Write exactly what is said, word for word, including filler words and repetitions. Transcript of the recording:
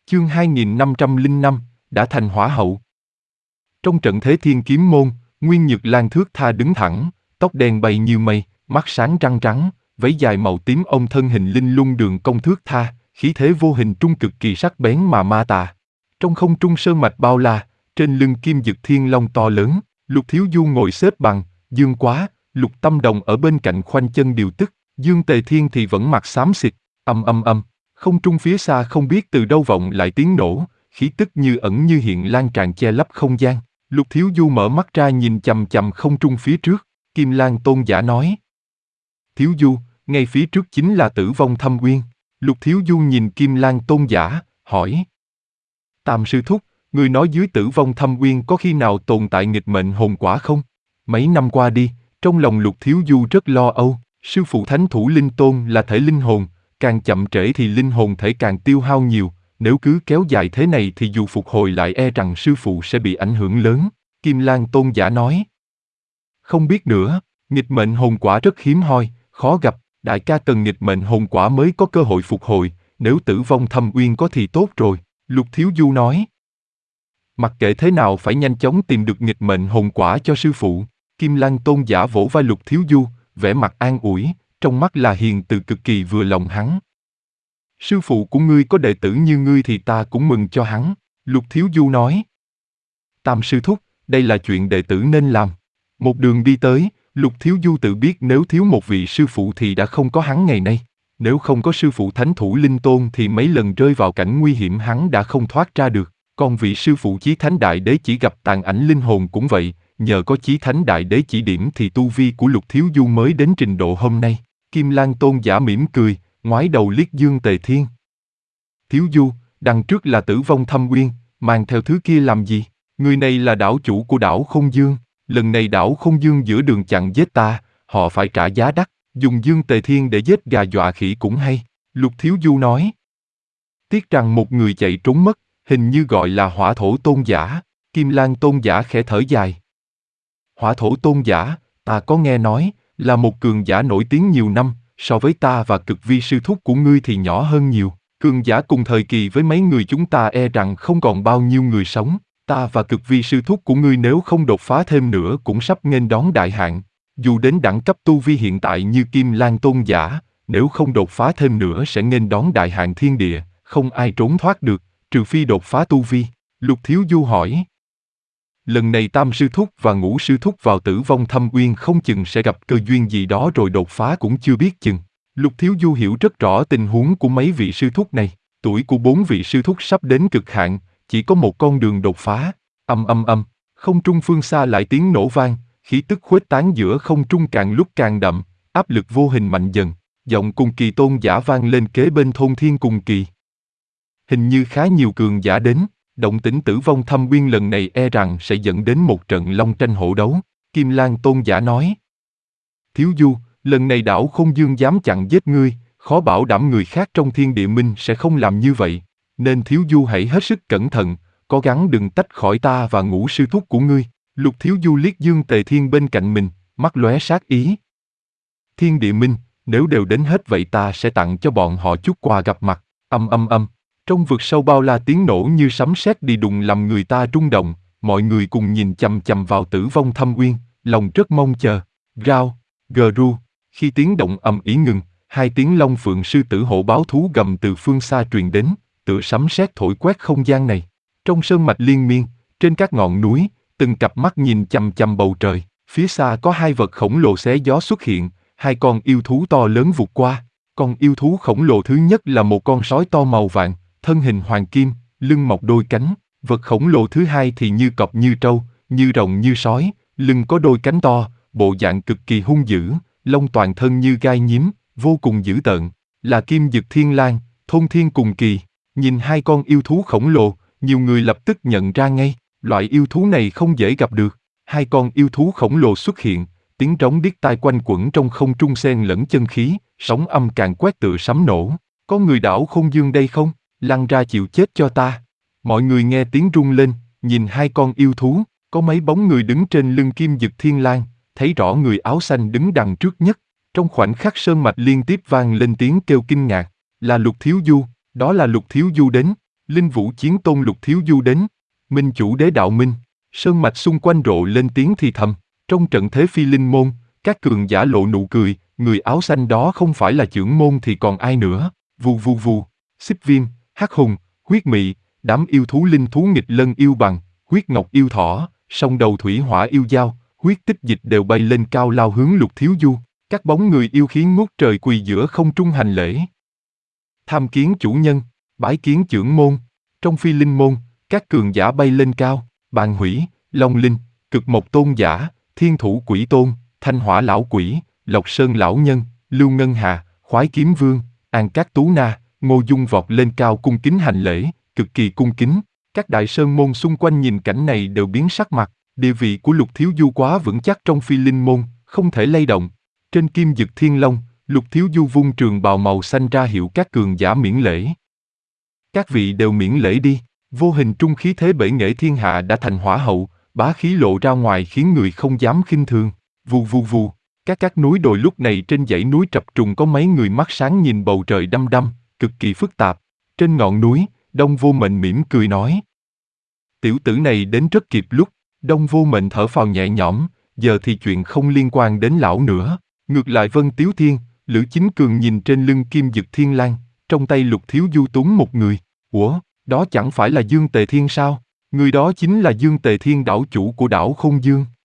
Chương hai nghìn năm trăm lẻ năm, đã thành hỏa hậu. Trong trận thế thiên kiếm môn, Nguyên Nhược Lan thướt tha đứng thẳng, tóc đen bay như mây, mắt sáng trăng trắng, váy dài màu tím ông thân hình linh lung đường cong thướt tha, khí thế vô hình trung cực kỳ sắc bén mà ma tà. Trong không trung sơn mạch bao la, trên lưng kim dực thiên long to lớn, Lục Thiếu Du ngồi xếp bằng, Dương Quá, Lục Tâm Đồng ở bên cạnh khoanh chân điều tức, Dương Tề Thiên thì vẫn mặt xám xịt, âm âm âm. Không trung phía xa không biết từ đâu vọng lại tiếng nổ, khí tức như ẩn như hiện lan tràn che lấp không gian. Lục Thiếu Du mở mắt ra nhìn chằm chằm không trung phía trước, Kim Lan Tôn giả nói. Thiếu Du, ngay phía trước chính là Tử Vong Thâm Uyên. Lục Thiếu Du nhìn Kim Lan Tôn giả, hỏi. Tam sư thúc, người nói dưới Tử Vong Thâm Uyên có khi nào tồn tại nghịch mệnh hồn quả không? Mấy năm qua đi, trong lòng Lục Thiếu Du rất lo âu, sư phụ Thánh Thủ Linh Tôn là thể linh hồn, càng chậm trễ thì linh hồn thể càng tiêu hao nhiều, nếu cứ kéo dài thế này thì dù phục hồi lại e rằng sư phụ sẽ bị ảnh hưởng lớn, Kim Lan Tôn giả nói. Không biết nữa, nghịch mệnh hồn quả rất hiếm hoi, khó gặp, đại ca cần nghịch mệnh hồn quả mới có cơ hội phục hồi, nếu Tử Vong Thâm Uyên có thì tốt rồi, Lục Thiếu Du nói. Mặc kệ thế nào phải nhanh chóng tìm được nghịch mệnh hồn quả cho sư phụ, Kim Lan Tôn giả vỗ vai Lục Thiếu Du, vẻ mặt an ủi, trong mắt là hiền từ cực kỳ vừa lòng hắn. Sư phụ của ngươi có đệ tử như ngươi thì ta cũng mừng cho hắn, Lục Thiếu Du nói. Tam sư thúc, đây là chuyện đệ tử nên làm. Một đường đi tới, Lục Thiếu Du tự biết nếu thiếu một vị sư phụ thì đã không có hắn ngày nay. Nếu không có sư phụ Thánh Thủ Linh Tôn thì mấy lần rơi vào cảnh nguy hiểm hắn đã không thoát ra được. Còn vị sư phụ Chí Thánh Đại Đế chỉ gặp tàn ảnh linh hồn cũng vậy, nhờ có Chí Thánh Đại Đế chỉ điểm thì tu vi của Lục Thiếu Du mới đến trình độ hôm nay. Kim Lan Tôn giả mỉm cười, ngoái đầu liếc Dương Tề Thiên. Thiếu Du, đằng trước là Tử Vong Thâm Uyên, mang theo thứ kia làm gì? Người này là đảo chủ của đảo Không Dương, lần này đảo Không Dương giữa đường chặn giết ta, họ phải trả giá đắt, dùng Dương Tề Thiên để giết gà dọa khỉ cũng hay, Lục Thiếu Du nói. Tiếc rằng một người chạy trốn mất, hình như gọi là Hỏa Thổ Tôn giả, Kim Lan Tôn giả khẽ thở dài. Hỏa Thổ Tôn giả, ta có nghe nói, là một cường giả nổi tiếng nhiều năm, so với ta và Cực Vi sư thúc của ngươi thì nhỏ hơn nhiều. Cường giả cùng thời kỳ với mấy người chúng ta e rằng không còn bao nhiêu người sống. Ta và Cực Vi sư thúc của ngươi nếu không đột phá thêm nữa cũng sắp nghênh đón đại hạn. Dù đến đẳng cấp tu vi hiện tại như Kim Lan Tôn giả, nếu không đột phá thêm nữa sẽ nghênh đón đại hạn thiên địa, không ai trốn thoát được, trừ phi đột phá tu vi. Lục Thiếu Du hỏi. Lần này Tam sư thúc và Ngũ sư thúc vào Tử Vong Thâm Uyên không chừng sẽ gặp cơ duyên gì đó rồi đột phá cũng chưa biết chừng. Lục Thiếu Du hiểu rất rõ tình huống của mấy vị sư thúc này. Tuổi của bốn vị sư thúc sắp đến cực hạn, chỉ có một con đường đột phá. Âm âm âm, không trung phương xa lại tiếng nổ vang, khí tức khuếch tán giữa không trung càng lúc càng đậm, áp lực vô hình mạnh dần. Giọng Cùng Kỳ Tôn giả vang lên kế bên thôn Thiên Cùng Kỳ. Hình như khá nhiều cường giả đến. Động tĩnh Tử Vong Thâm Uyên lần này e rằng sẽ dẫn đến một trận long tranh hổ đấu, Kim Lan Tôn giả nói. Thiếu Du, lần này đảo Không Dương dám chặn giết ngươi, khó bảo đảm người khác trong thiên địa minh sẽ không làm như vậy, nên Thiếu Du hãy hết sức cẩn thận, cố gắng đừng tách khỏi ta và Ngũ sư thúc của ngươi. Lục Thiếu Du liếc Dương Tề Thiên bên cạnh mình, mắt lóe sát ý. Thiên địa minh, nếu đều đến hết vậy ta sẽ tặng cho bọn họ chút quà gặp mặt, âm âm âm. Trong vực sâu bao la tiếng nổ như sấm sét đi đùng làm người ta rung động, mọi người cùng nhìn chằm chằm vào Tử Vong Thâm Uyên, lòng rất mong chờ. Rao, gờ ru, khi tiếng động ầm ĩ ngừng, hai tiếng long phượng sư tử hổ báo thú gầm từ phương xa truyền đến, tựa sấm sét thổi quét không gian này. Trong sơn mạch liên miên, trên các ngọn núi, từng cặp mắt nhìn chằm chằm bầu trời, phía xa có hai vật khổng lồ xé gió xuất hiện, hai con yêu thú to lớn vụt qua. Con yêu thú khổng lồ thứ nhất là một con sói to màu vàng, thân hình hoàng kim, lưng mọc đôi cánh. Vật khổng lồ thứ hai thì như cọp như trâu, như rồng như sói, lưng có đôi cánh to, bộ dạng cực kỳ hung dữ, lông toàn thân như gai nhím, vô cùng dữ tợn, là Kim Dực Thiên Lang, Thôn Thiên Cùng Kỳ. Nhìn hai con yêu thú khổng lồ, nhiều người lập tức nhận ra ngay, loại yêu thú này không dễ gặp được. Hai con yêu thú khổng lồ xuất hiện, tiếng trống điếc tai quanh quẩn trong không trung xen lẫn chân khí, sóng âm càng quét tựa sấm nổ. Có người đảo Không Dương đây không? Lăn ra chịu chết cho ta. Mọi người nghe tiếng rung lên, nhìn hai con yêu thú, có mấy bóng người đứng trên lưng Kim Dực Thiên Lang, thấy rõ người áo xanh đứng đằng trước nhất. Trong khoảnh khắc sơn mạch liên tiếp vang lên tiếng kêu kinh ngạc, là Lục Thiếu Du, đó là Lục Thiếu Du đến. Linh Vũ Chiến Tôn Lục Thiếu Du đến. Minh chủ đế đạo minh. Sơn mạch xung quanh rộ lên tiếng thì thầm. Trong trận thế phi linh môn, các cường giả lộ nụ cười, người áo xanh đó không phải là chưởng môn thì còn ai nữa. Vù vù vù, xích viêm, hắc hùng, huyết mị, đám yêu thú linh thú nghịch lân yêu bằng, huyết ngọc yêu thỏ, song đầu thủy hỏa yêu dao, huyết tích dịch đều bay lên cao lao hướng Lục Thiếu Du. Các bóng người yêu khí ngút trời quỳ giữa không trung hành lễ. Tham kiến chủ nhân, bái kiến chưởng môn. Trong phi linh môn, các cường giả bay lên cao, Bàn Hủy, Long Linh, Cực Mộc Tôn giả, Thiên Thủ Quỷ Tôn, Thanh Hỏa Lão Quỷ, Lộc Sơn Lão Nhân, Lưu Ngân Hà, Khoái Kiếm Vương, An Cát Tú Na, Ngô Dung vọt lên cao cung kính hành lễ, cực kỳ cung kính. Các đại sơn môn xung quanh nhìn cảnh này đều biến sắc mặt, địa vị của Lục Thiếu Du quá vững chắc trong phi linh môn, không thể lay động. Trên kim dực thiên long, Lục Thiếu Du vung trường bào màu xanh ra hiệu các cường giả miễn lễ. Các vị đều miễn lễ đi. Vô hình trung khí thế bể nghệ thiên hạ đã thành hỏa hậu, bá khí lộ ra ngoài khiến người không dám khinh thường. Vù vù vù, các các núi đồi lúc này trên dãy núi trập trùng có mấy người mắt sáng nhìn bầu trời đăm đăm, cực kỳ phức tạp. Trên ngọn núi, Đông Vô Mệnh mỉm cười nói. Tiểu tử này đến rất kịp lúc. Đông Vô Mệnh thở phào nhẹ nhõm, giờ thì chuyện không liên quan đến lão nữa. Ngược lại Vân Tiếu Thiên, Lữ Chính Cường nhìn trên lưng kim dực thiên lang, trong tay Lục Thiếu Du túm một người. Ủa, đó chẳng phải là Dương Tề Thiên sao? Người đó chính là Dương Tề Thiên đảo chủ của đảo Không Dương.